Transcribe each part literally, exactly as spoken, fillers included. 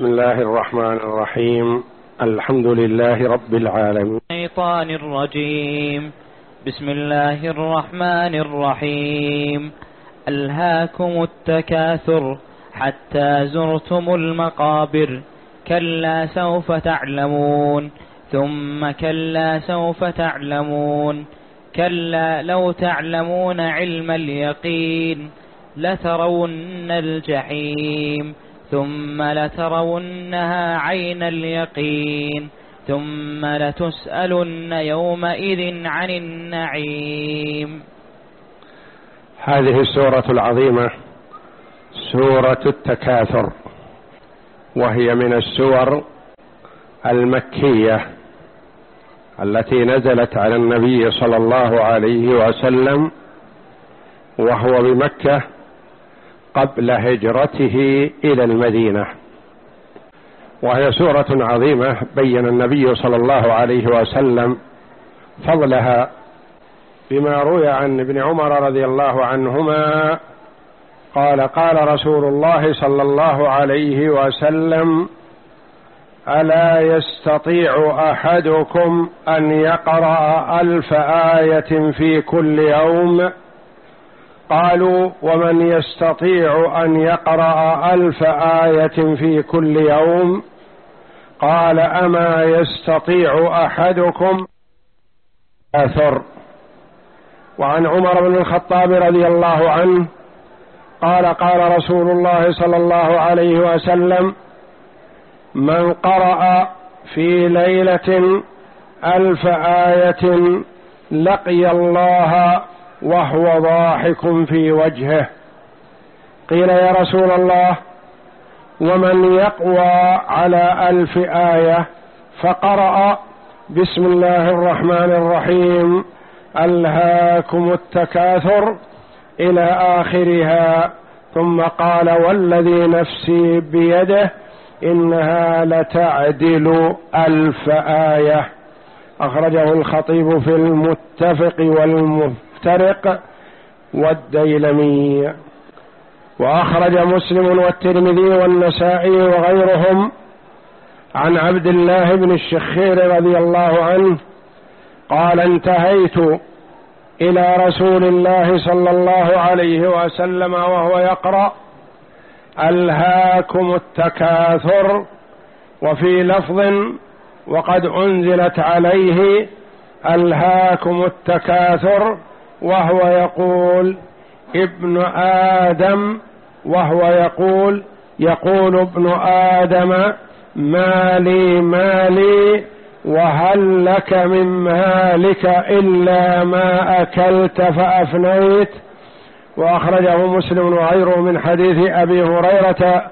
بسم الله الرحمن الرحيم. الحمد لله رب العالمين. الشيطان الرجيم. بسم الله الرحمن الرحيم. ألهاكم التكاثر حتى زرتم المقابر، كلا سوف تعلمون، ثم كلا سوف تعلمون، كلا لو تعلمون علم اليقين لترون الجحيم، ثم لترونها عين اليقين، ثم لتسألن يومئذ عن النعيم. هذه السورة العظيمة سورة التكاثر، وهي من السور المكية التي نزلت على النبي صلى الله عليه وسلم وهو بمكة قبل هجرته إلى المدينة، وهي سورة عظيمة بين النبي صلى الله عليه وسلم فضلها بما روي عن ابن عمر رضي الله عنهما قال: قال رسول الله صلى الله عليه وسلم: ألا يستطيع أحدكم أن يقرأ ألف آية في كل يوم؟ قالوا: ومن يستطيع أن يقرأ ألف آية في كل يوم؟ قال: أما يستطيع أحدكم أثر. وعن عمر بن الخطاب رضي الله عنه قال: قال رسول الله صلى الله عليه وسلم: من قرأ في ليلة ألف آية لقي الله وهو ضاحك في وجهه. قيل: يا رسول الله، ومن يقوى على ألف آية؟ فقرأ: بسم الله الرحمن الرحيم، ألهاكم التكاثر إلى آخرها، ثم قال: والذي نفسي بيده إنها لتعدل ألف آية. أخرجه الخطيب في المتفق والمفترق والديلمي. وأخرج مسلم والترمذي والنسائي وغيرهم عن عبد الله بن الشخير رضي الله عنه قال: انتهيت إلى رسول الله صلى الله عليه وسلم وهو يقرأ: ألهاكم التكاثر، وفي لفظ: وقد أنزلت عليه ألهاكم التكاثر، وهو يقول: ابن آدم، وهو يقول يقول ابن آدم: مالي مالي، وهل لك من مالك إلا ما أكلت فأفنيت. وأخرجه مسلم وغيره من حديث أبي هريرة،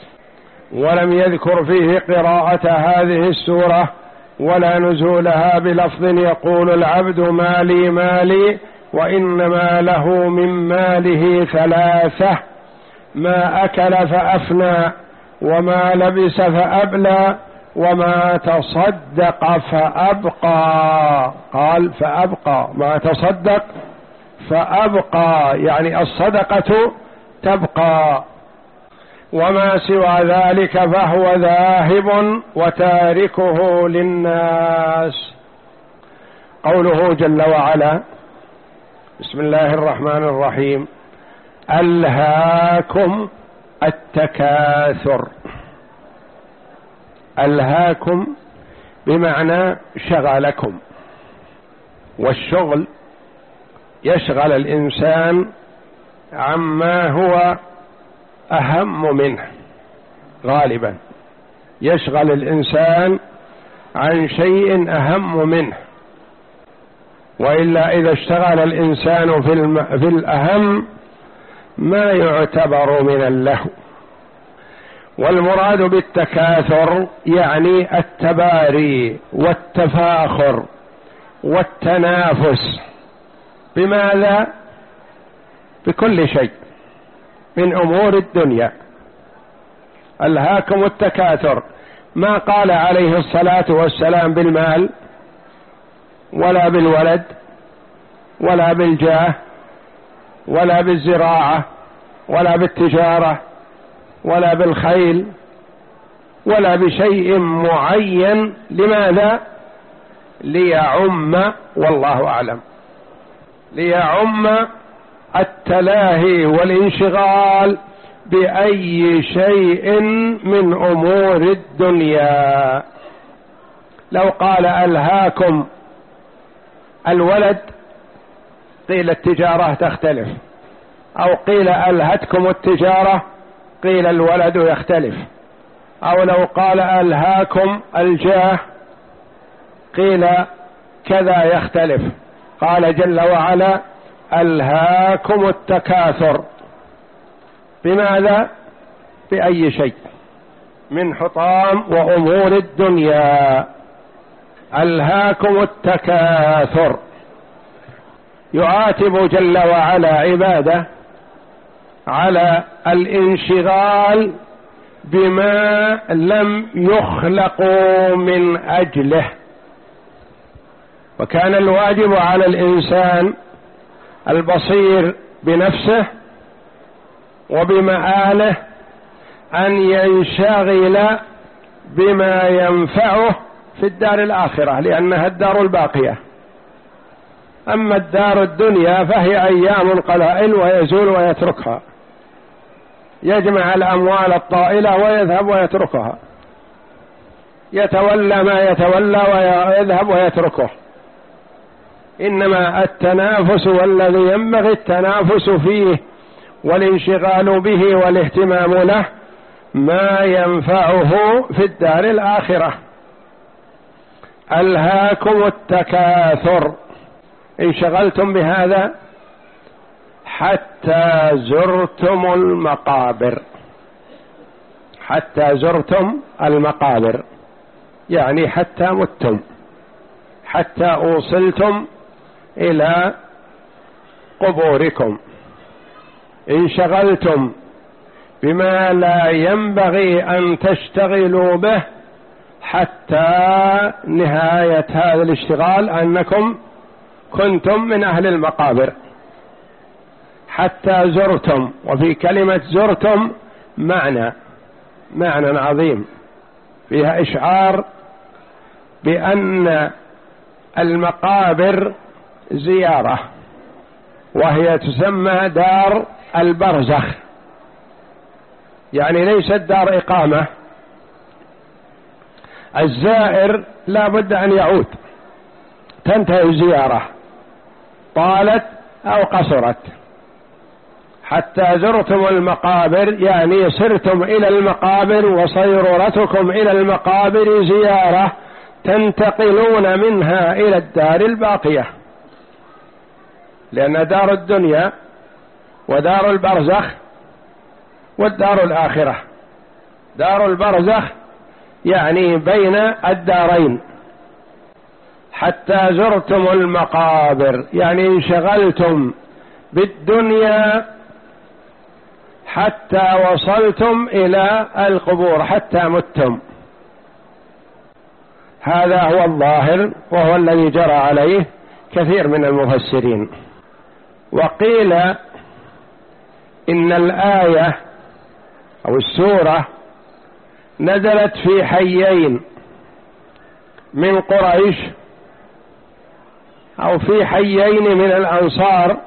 ولم يذكر فيه قراءة هذه السورة ولا نزولها بلفظ يقول العبد مالي مالي، وإنما له من ماله ثلاثة: ما أكل فأفنى، وما لبس فأبلى، وما تصدق فأبقى. قال: فأبقى، ما تصدق فأبقى، يعني الصدقة تبقى، وما سوى ذلك فهو ذاهب وتاركه للناس. قوله جل وعلا: بسم الله الرحمن الرحيم، ألهاكم التكاثر. ألهاكم بمعنى شغلكم، والشغل يشغل الإنسان عما هو أهم منه، غالبا يشغل الإنسان عن شيء أهم منه، وإلا إذا اشتغل الإنسان في, الم... في الأهم ما يعتبر من اللهو. والمراد بالتكاثر يعني التباري والتفاخر والتنافس. بماذا؟ بكل شيء من أمور الدنيا. ألهاكم التكاثر، ما قال عليه الصلاة والسلام بالمال ولا بالولد ولا بالجاه ولا بالزراعة ولا بالتجارة ولا بالخيل ولا بشيء معين. لماذا؟ ليعم، والله أعلم، ليعم التلاهي والانشغال بأي شيء من أمور الدنيا. لو قال ألهاكم الولد قيل التجارة تختلف، أو قيل ألهتكم التجارة قيل الولد يختلف، أو لو قال ألهاكم الجاه قيل كذا يختلف. قال جل وعلا ألهاكم التكاثر، بماذا؟ بأي شيء من حطام وأمور الدنيا. ألهاكم التكاثر. يعاتب جل وعلا عباده على الانشغال بما لم يخلقوا من أجله. وكان الواجب على الإنسان البصير بنفسه وبمآله أن ينشغل بما ينفعه في الدار الآخرة، لأنها الدار الباقية. أما الدار الدنيا فهي أيام قلائل ويزول ويتركها، يجمع الأموال الطائلة ويذهب ويتركها، يتولى ما يتولى ويذهب ويتركه. إنما التنافس والذي ينبغي التنافس فيه والانشغال به والاهتمام له ما ينفعه في الدار الآخرة. ألهاكم التكاثر، انشغلتم بهذا حتى زرتم المقابر. حتى زرتم المقابر يعني حتى متم، حتى أوصلتم إلى قبوركم. انشغلتم بما لا ينبغي أن تشتغلوا به حتى نهاية هذا الاشتغال أنكم كنتم من أهل المقابر. حتى زرتم، وفي كلمة زرتم معنى معنى عظيم فيها إشعار بأن المقابر زيارة، وهي تسمى دار البرزخ، يعني ليست دار إقامة. الزائر لا بد أن يعود، تنتهي الزيارة طالت أو قصرت. حتى زرتم المقابر يعني سرتم إلى المقابر، وصيرورتكم إلى المقابر زيارة تنتقلون منها إلى الدار الباقية، لأن دار الدنيا ودار البرزخ والدار الآخرة. دار البرزخ يعني بين الدارين. حتى زرتم المقابر يعني انشغلتم بالدنيا حتى وصلتم إلى القبور، حتى متم. هذا هو الظاهر وهو الذي جرى عليه كثير من المفسرين. وقيل إن الآية أو السورة نزلت في حيين من قريش أو في حيين من الأنصار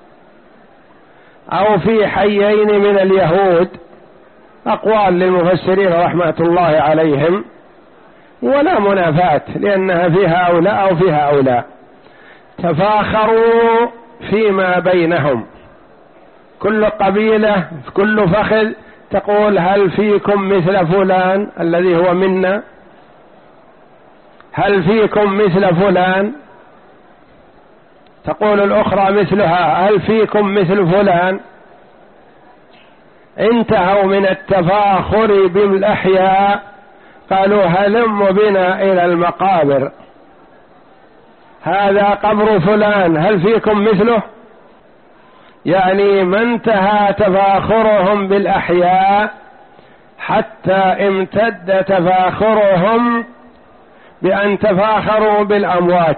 أو في حيين من اليهود. أقوال للمفسرين رحمة الله عليهم، ولا منافاة، لأنها فيها هؤلاء أو فيها هؤلاء. تفاخروا فيما بينهم، كل قبيلة كل فخذ تقول هل فيكم مثل فلان الذي هو منا، هل فيكم مثل فلان، تقول الأخرى مثلها هل فيكم مثل فلان. انتهوا من التفاخر بالأحياء قالوا هلم بنا إلى المقابر، هذا قبر فلان هل فيكم مثله. يعني ما انتهى تفاخرهم بالأحياء حتى امتد تفاخرهم بأن تفاخروا بالأموات.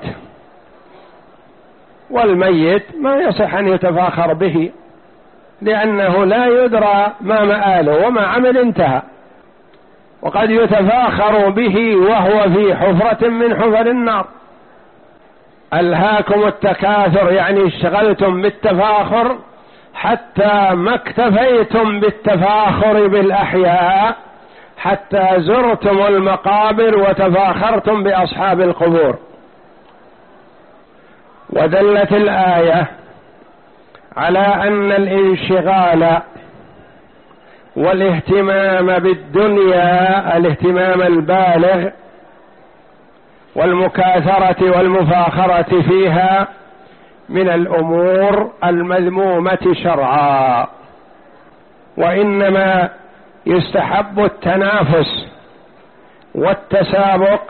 والميت ما يصح أن يتفاخر به، لأنه لا يدرى ما مآله وما عمل انتهى. وقد يتفاخر به وهو في حفرة من حفر النار. ألهاكم التكاثر يعني اشتغلتم بالتفاخر حتى ما اكتفيتم بالتفاخر بالأحياء، حتى زرتم المقابر وتفاخرتم بأصحاب القبور. ودلت الآية على أن الانشغال والاهتمام بالدنيا الاهتمام البالغ والمكاثرة والمفاخرة فيها من الأمور المذمومة شرعا، وإنما يستحب التنافس والتسابق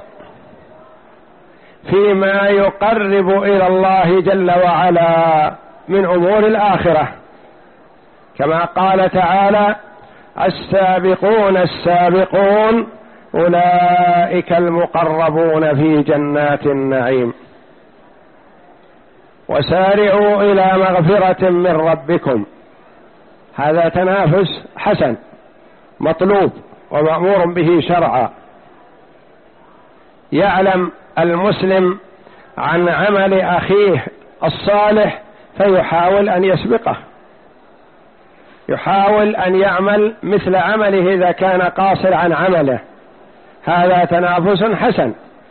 فيما يقرب إلى الله جل وعلا من أمور الآخرة، كما قال تعالى: السابقون السابقون أولئك المقربون في جنات النعيم. وسارعوا إلى مغفرة من ربكم. هذا تنافس حسن مطلوب ومأمور به شرعا. يعلم المسلم عن عمل أخيه الصالح فيحاول أن يسبقه، يحاول أن يعمل مثل عمله إذا كان قاصر عن عمله. هذا تنافس حسن.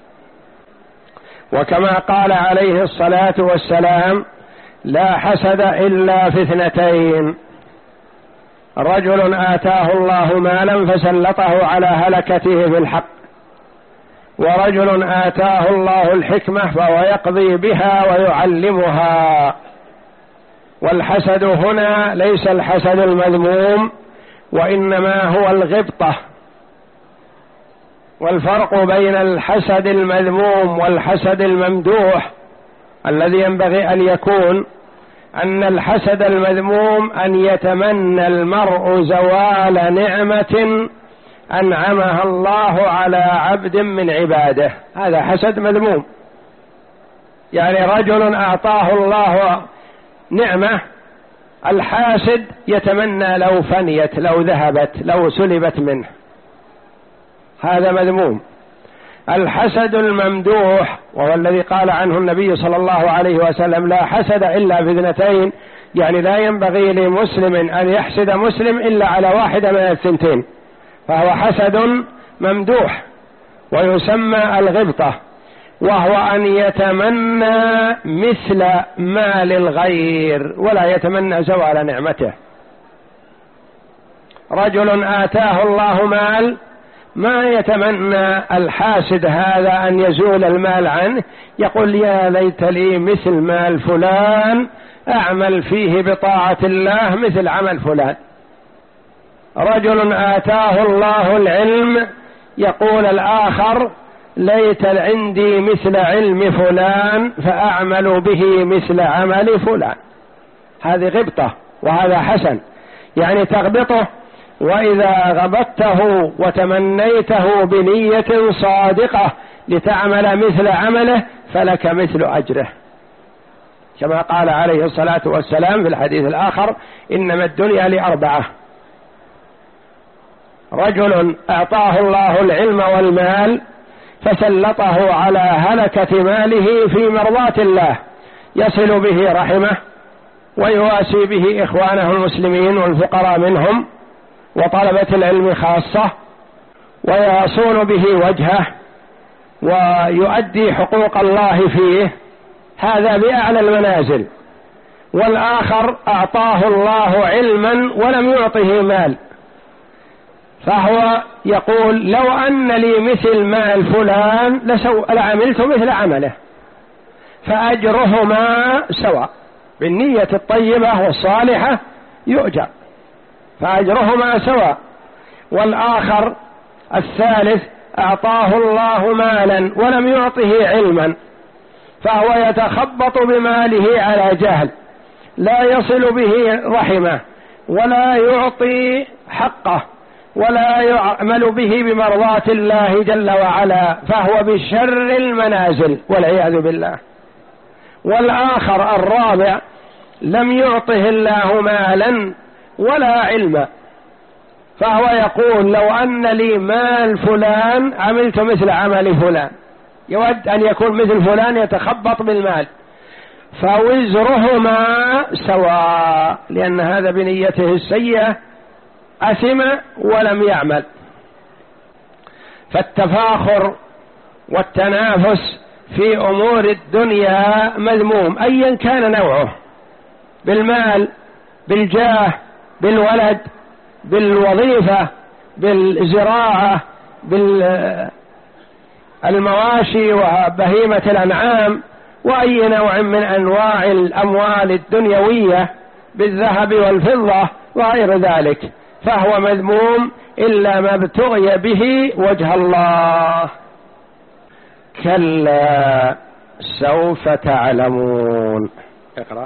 وكما قال عليه الصلاة والسلام: لا حسد إلا في اثنتين: رجل آتاه الله مالا فسلطه على هلكته في الحق، ورجل آتاه الله الحكمة فهو يقضي بها ويعلمها. والحسد هنا ليس الحسد المذموم، وإنما هو الغبطة. والفرق بين الحسد المذموم والحسد الممدوح الذي ينبغي أن يكون أن الحسد المذموم أن يتمنى المرء زوال نعمة أنعمها الله على عبد من عباده، هذا حسد مذموم. يعني رجل أعطاه الله نعمة، الحاسد يتمنى لو فنيت، لو ذهبت، لو سلبت منه، هذا مذموم. الحسد الممدوح وهو الذي قال عنه النبي صلى الله عليه وسلم: لا حسد إلا في اثنتين، يعني لا ينبغي لمسلم أن يحسد مسلم إلا على واحدة من الثنتين، فهو حسد ممدوح ويسمى الغبطة، وهو أن يتمنى مثل مال الغير ولا يتمنى زوال نعمته. رجل آتاه الله مال ما يتمنى الحاسد هذا أن يزول المال عنه، يقول: يا ليت لي مثل مال فلان أعمل فيه بطاعة الله مثل عمل فلان. رجل آتاه الله العلم يقول الآخر: ليت عندي مثل علم فلان فأعمل به مثل عمل فلان. هذه غبطة وهذا حسن، يعني تغبطه، وإذا غبطته وتمنيته بنية صادقة لتعمل مثل عمله فلك مثل أجره، كما قال عليه الصلاة والسلام في الحديث الآخر: إنما الدنيا لأربعة: رجل أعطاه الله العلم والمال فسلطه على هلكة ماله في مرضاة الله، يصل به رحمه ويواسي به إخوانه المسلمين والفقراء منهم وطلبة العلم خاصة، ويصون به وجهه ويؤدي حقوق الله فيه، هذا بأعلى المنازل. والآخر أعطاه الله علما ولم يعطه مال، فهو يقول: لو أن لي مثل مال فلان لسو... لعملت مثل عمله، فأجرهما سواء، بالنية الطيبة والصالحة يؤجر، فأجرهما سواء. والآخر الثالث أعطاه الله مالا ولم يعطه علما، فهو يتخبط بماله على جهل، لا يصل به رحمه ولا يعطي حقه ولا يعمل به بمرضاة الله جل وعلا، فهو بشر المنازل والعياذ بالله. والآخر الرابع لم يعطه الله مالا ولا علما، فهو يقول لو أن لي مال فلان عملت مثل عمل فلان، يود أن يكون مثل فلان يتخبط بالمال، فوزرهما سواء، لأن هذا بنيته السيئة أثم ولم يعمل. فالتفاخر والتنافس في أمور الدنيا مذموم أيا كان نوعه، بالمال، بالجاه، بالولد، بالوظيفة، بالزراعة، بالمواشي وبهيمة الأنعام، وأي نوع من أنواع الأموال الدنيوية، بالذهب والفضة وغير ذلك، فهو مذموم إلا ما ابتغي به وجه الله. كلا سوف تعلمون. اقرأ.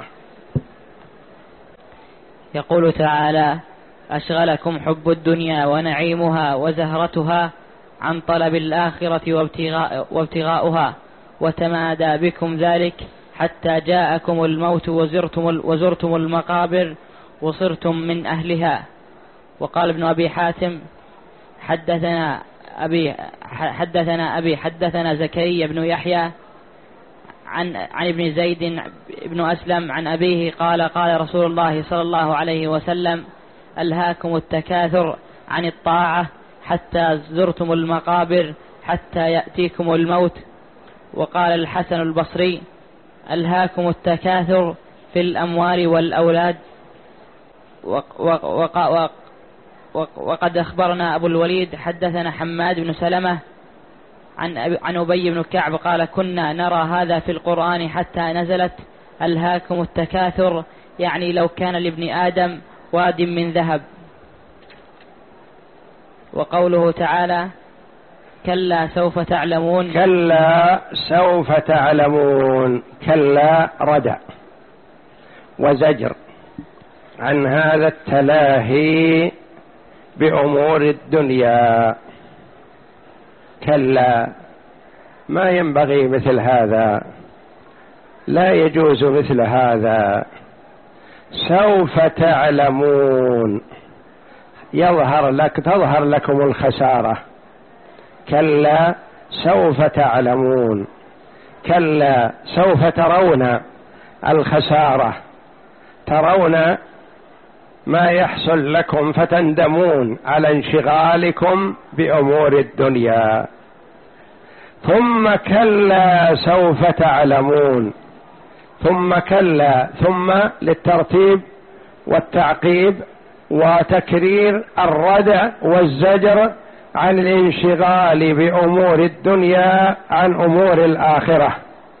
يقول تعالى: أشغلكم حب الدنيا ونعيمها وزهرتها عن طلب الآخرة وابتغاء وابتغاؤها، وتمادى بكم ذلك حتى جاءكم الموت وزرتم, وزرتم المقابر وصرتم من أهلها. وقال ابن أبي حاتم: حدثنا أبي حدثنا أبي حدثنا زكريا بن يحيى عن عن ابن زيد بن أسلم عن أبيه قال: قال رسول الله صلى الله عليه وسلم: ألهاكم التكاثر عن الطاعة حتى زرتم المقابر حتى يأتيكم الموت. وقال الحسن البصري: ألهاكم التكاثر في الأموال والأولاد. وقد أخبرنا أبو الوليد حدثنا حماد بن سلمة عن عن أبي بن كعب قال: كنا نرى هذا في القرآن حتى نزلت: ألهاكم التكاثر، يعني لو كان لابن آدم واد من ذهب. وقوله تعالى: كلا سوف تعلمون. كلا سوف تعلمون. كلا ردع وزجر عن هذا التلاهي بأمور الدنيا. كلا، ما ينبغي مثل هذا، لا يجوز مثل هذا. سوف تعلمون، يظهر لك تظهر لكم الخسارة. كلا سوف تعلمون. كلا سوف ترون الخسارة، ترون ما يحصل لكم فتندمون على انشغالكم بأمور الدنيا. ثم كلا سوف تعلمون. ثم كلا، ثم للترتيب والتعقيب وتكرير الردع والزجر عن الانشغال بأمور الدنيا عن أمور الآخرة.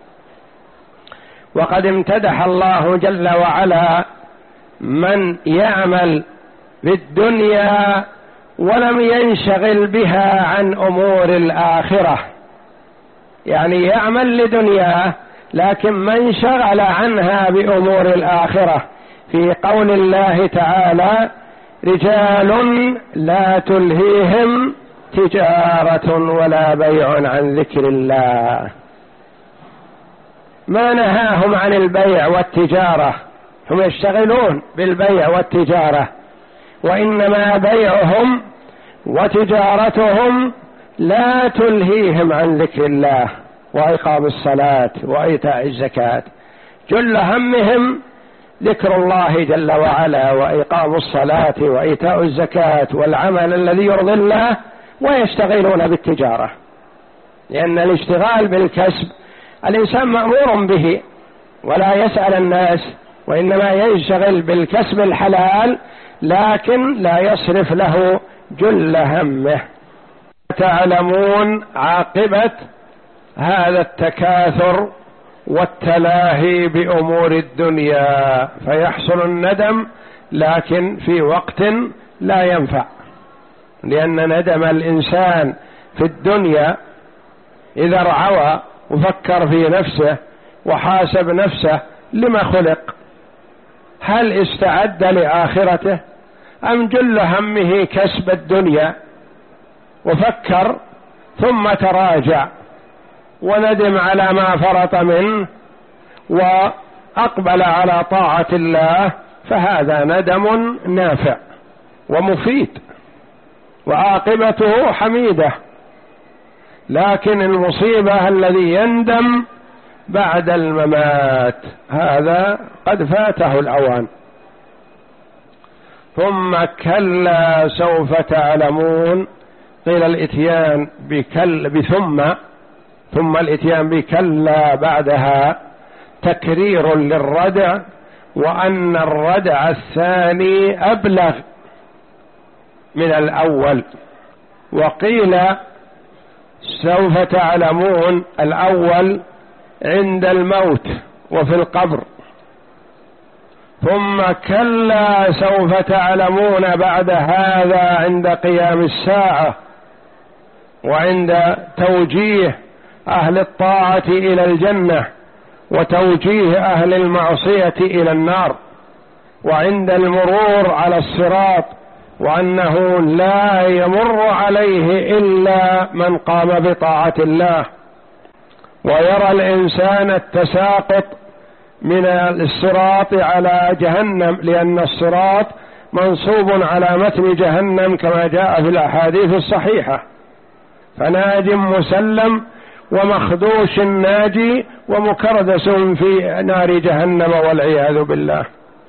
وقد امتدح الله جل وعلا من يعمل بالدنيا ولم ينشغل بها عن أمور الآخرة، يعني يعمل لدنياه لكن من شغل عنها بأمور الآخرة، في قول الله تعالى: رجال لا تلهيهم تجارة ولا بيع عن ذكر الله. ما نهاهم عن البيع والتجارة، هم يشتغلون بالبيع والتجارة، وإنما بيعهم وتجارتهم لا تلهيهم عن ذكر الله وإقام الصلاة وإيتاء الزكاة. جل همهم ذكر الله جل وعلا وإقام الصلاة وإيتاء الزكاة والعمل الذي يرضي الله، ويشتغلون بالتجارة، لأن الاشتغال بالكسب الإنسان مأمور به ولا يسأل الناس، وإنما يشتغل بالكسب الحلال لكن لا يصرف له جل همه. تعلمون عاقبة هذا التكاثر والتلاهي بأمور الدنيا، فيحصل الندم لكن في وقت لا ينفع، لأن ندم الإنسان في الدنيا إذا رعوى وفكر في نفسه وحاسب نفسه لما خلق، هل استعد لآخرته أم جل همه كسب الدنيا وفكر ثم تراجع وندم على ما فرط منه وأقبل على طاعة الله، فهذا ندم نافع ومفيد وعاقبته حميدة، لكن المصيبة الذي يندم بعد الممات هذا قد فاته الأوان. ثم كلا سوف تعلمون، قيل الاتيان بكل بثم، ثم الاتيان بكلا بعدها تكرير للردع، وأن الردع الثاني أبلغ من الأول. وقيل سوف تعلمون الأول عند الموت وفي القبر، ثم كلا سوف تعلمون بعد هذا عند قيام الساعة، وعند توجيه أهل الطاعة إلى الجنة وتوجيه أهل المعصية إلى النار، وعند المرور على الصراط، وأنه لا يمر عليه إلا من قام بطاعة الله. ويرى الإنسان التساقط من الصراط على جهنم، لأن الصراط منصوب على متن جهنم كما جاء في الأحاديث الصحيحة، فناج مسلم ومخدوش ناجي ومكردس في نار جهنم والعياذ بالله.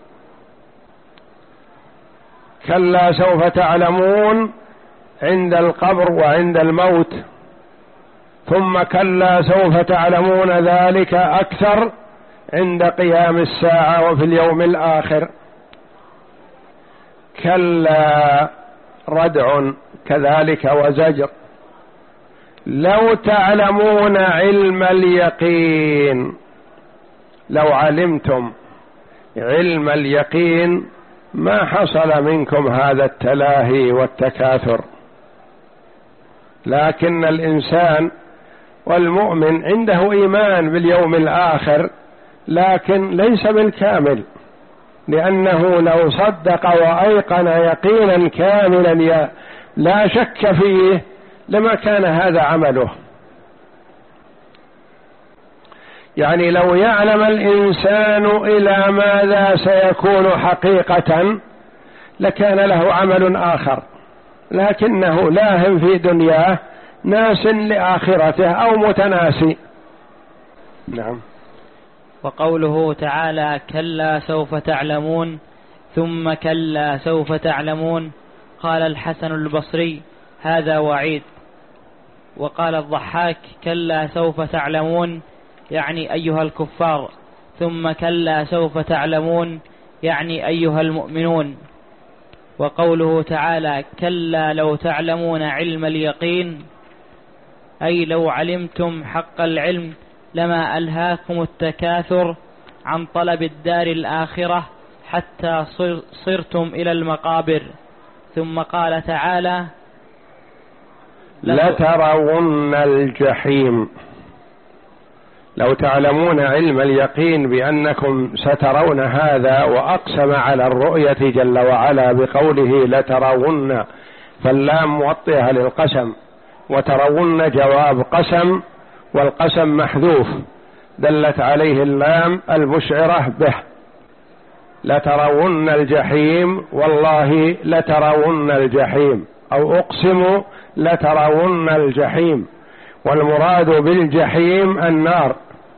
كلا سوف تعلمون عند القبر وعند الموت، ثم كلا سوف تعلمون ذلك أكثر عند قيام الساعة وفي اليوم الآخر. كلا ردع كذلك وزجر. لو تعلمون علم اليقين، لو علمتم علم اليقين ما حصل منكم هذا التلاهي والتكاثر. لكن الإنسان والمؤمن عنده إيمان باليوم الآخر، لكن ليس بالكامل، لأنه لو صدق وأيقن يقينا كاملا لا شك فيه لما كان هذا عمله. يعني لو يعلم الإنسان إلى ماذا سيكون حقيقة لكان له عمل آخر، لكنه لاهٍ في دنياه ناس لآخرته أو متناسي. نعم. وقوله تعالى كلا سوف تعلمون ثم كلا سوف تعلمون، قال الحسن البصري هذا وعيد. وقال الضحاك كلا سوف تعلمون يعني أيها الكفار، ثم كلا سوف تعلمون يعني أيها المؤمنون. وقوله تعالى كلا لو تعلمون علم اليقين، أي لو علمتم حق العلم لما ألهاكم التكاثر عن طلب الدار الآخرة حتى صرتم إلى المقابر. ثم قال تعالى لترون الجحيم. لو تعلمون علم اليقين بأنكم سترون هذا، وأقسم على الرؤية جل وعلا بقوله لترون، فاللام موطئة للقسم، وترون جواب قسم، والقسم محذوف دلت عليه اللام المشعرة به. لترون الجحيم، والله لترون الجحيم، أو أقسم لترون الجحيم، والمراد بالجحيم النار،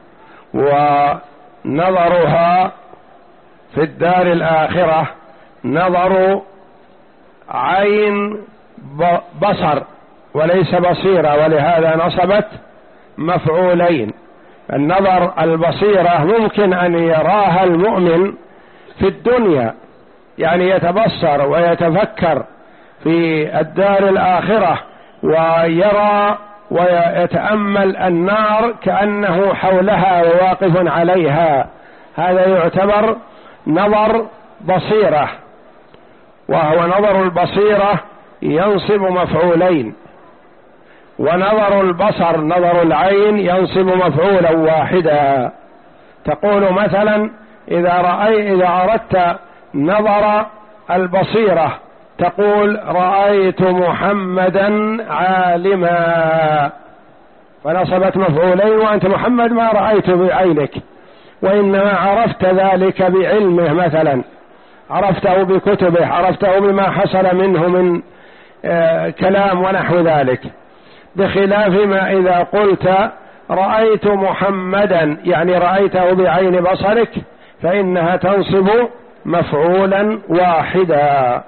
ونظرها في الدار الآخرة نظر عين بصر وليس بصيرة، ولهذا نصبت مفعولين. النظر البصيرة ممكن أن يراها المؤمن في الدنيا، يعني يتبصر ويتفكر في الدار الآخرة ويرى ويتأمل النار كأنه حولها وواقف عليها، هذا يعتبر نظر بصيرة، وهو نظر البصيرة ينصب مفعولين، ونظر البصر نظر العين ينصب مفعولا واحدا. تقول مثلا إذا رأي إذا أردت نظر البصيرة تقول رأيت محمدا عالما، فنصبت مفعولين، وأنت محمد ما رأيته بعينك، وإنما عرفت ذلك بعلمه، مثلا عرفته بكتبه، عرفته بما حصل منه من كلام ونحو ذلك، بخلاف ما إذا قلت رأيت محمدا يعني رأيته بعين بصرك فإنها تنصب مفعولا واحدا.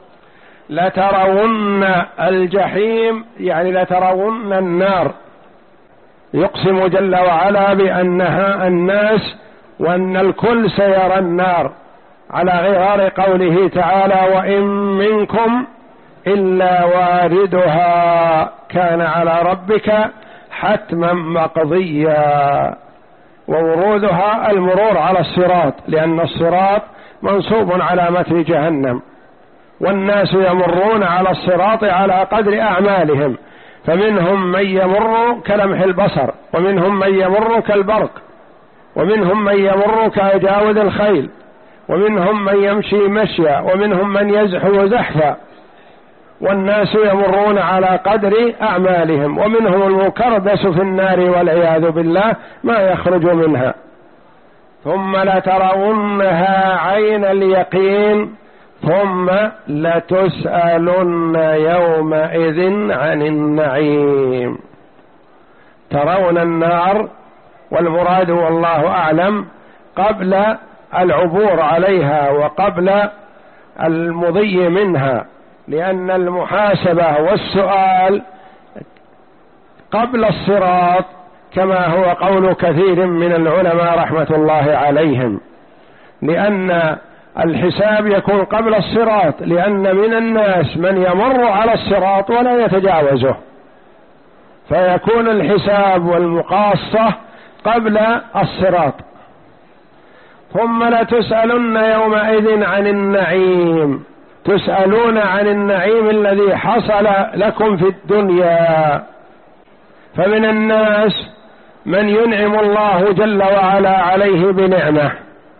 لترون الجحيم يعني لترون النار، يقسم جل وعلا بأنها الناس وأن الكل سيرى النار، على غرار قوله تعالى وإن منكم إلا واردها كان على ربك حتما مقضيا. وورودها المرور على الصراط، لأن الصراط منصوب على متن جهنم، والناس يمرون على الصراط على قدر أعمالهم، فمنهم من يمر كلمح البصر، ومنهم من يمر كالبرق، ومنهم من يمر كأجاود الخيل، ومنهم من يمشي مشيا، ومنهم من يزحف زحفا، والناس يمرون على قدر أعمالهم، ومنهم المكردس في النار والعياذ بالله ما يخرج منها. ثم لترونها عين اليقين ثم لتسألن يومئذ عن النعيم. ترون النار، والمراد والله أعلم قبل العبور عليها وقبل المضي منها، لأن المحاسبة والسؤال قبل الصراط كما هو قول كثير من العلماء رحمة الله عليهم، لأن الحساب يكون قبل الصراط، لأن من الناس من يمر على الصراط ولا يتجاوزه، فيكون الحساب والمقاصة قبل الصراط. ثم لتسألن يومئذ عن النعيم، تسألون عن النعيم الذي حصل لكم في الدنيا. فمن الناس من ينعم الله جل وعلا عليه بنعمة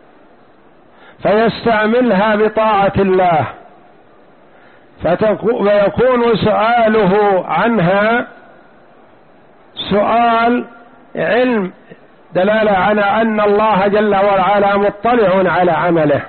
فيستعملها بطاعة الله، فيكون سؤاله عنها سؤال علم دلالة على أن الله جل وعلا مطلع على عمله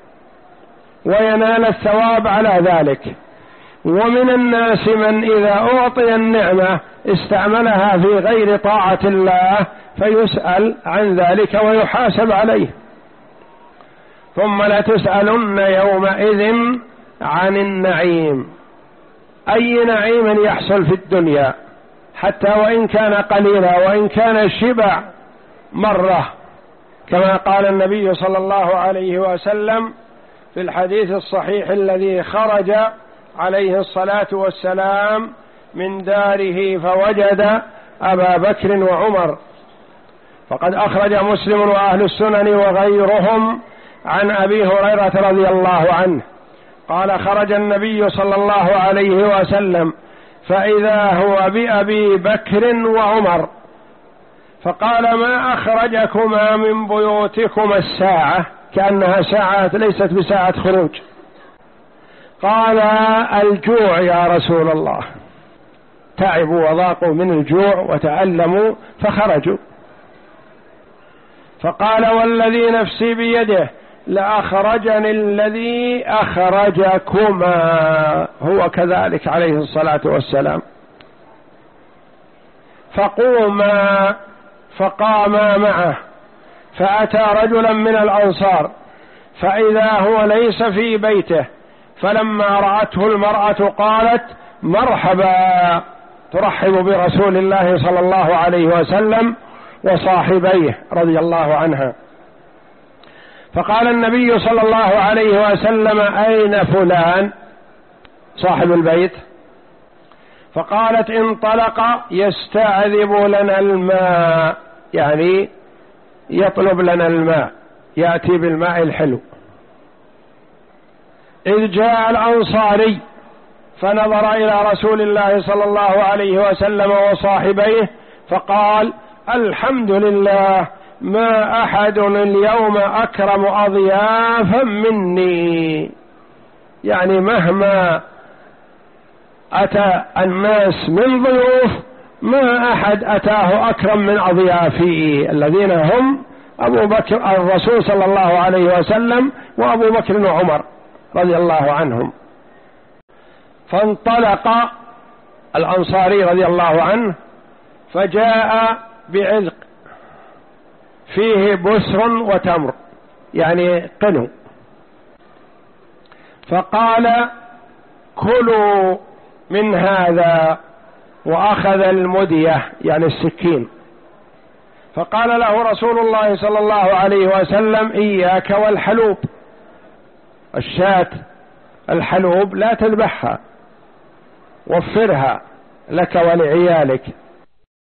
وينال الثواب على ذلك. ومن الناس من إذا أعطي النعمة استعملها في غير طاعة الله فيسأل عن ذلك ويحاسب عليه. ثم لتسألن يومئذ عن النعيم، أي نعيم يحصل في الدنيا حتى وإن كان قليلا، وإن كان الشبع مرة، كما قال النبي صلى الله عليه وسلم في الحديث الصحيح الذي خرج عليه الصلاة والسلام من داره فوجد أبا بكر وعمر، فقد أخرج مسلم وأهل السنن وغيرهم عن أبي هريرة رضي الله عنه قال خرج النبي صلى الله عليه وسلم فإذا هو بأبي بكر وعمر فقال ما أخرجكما من بيوتكما الساعة، كأنها ساعة ليست بساعة خروج. قال الجوع يا رسول الله، تعبوا وضاقوا من الجوع وتألموا فخرجوا. فقال والذي نفسي بيده لأخرجني الذي أخرجكما، هو كذلك عليه الصلاة والسلام. فقوما فقاما معه فأتى رجلا من الأنصار فإذا هو ليس في بيته، فلما رأته المرأة قالت مرحبا، ترحب برسول الله صلى الله عليه وسلم وصاحبيه رضي الله عنها. فقال النبي صلى الله عليه وسلم أين فلان صاحب البيت؟ فقالت انطلق يستعذب لنا الماء، يعني يطلب لنا الماء، يأتي بالماء الحلو. إذ جاء الأنصاري فنظر إلى رسول الله صلى الله عليه وسلم وصاحبيه فقال الحمد لله ما أحد اليوم أكرم أضيافا مني، يعني مهما أتى الناس من ضيوف ما أحد أتاه أكرم من أضيافي الذين هم أبو بكر الرسول صلى الله عليه وسلم وأبو بكر وعمر رضي الله عنهم. فانطلق الأنصاري رضي الله عنه فجاء بعذق فيه بسر وتمر يعني قنو، فقال كلوا من هذا، وأخذ المدية يعني السكين. فقال له رسول الله صلى الله عليه وسلم إياك والحلوب، الشاة الحلوب لا تذبحها، وفرها لك ولعيالك.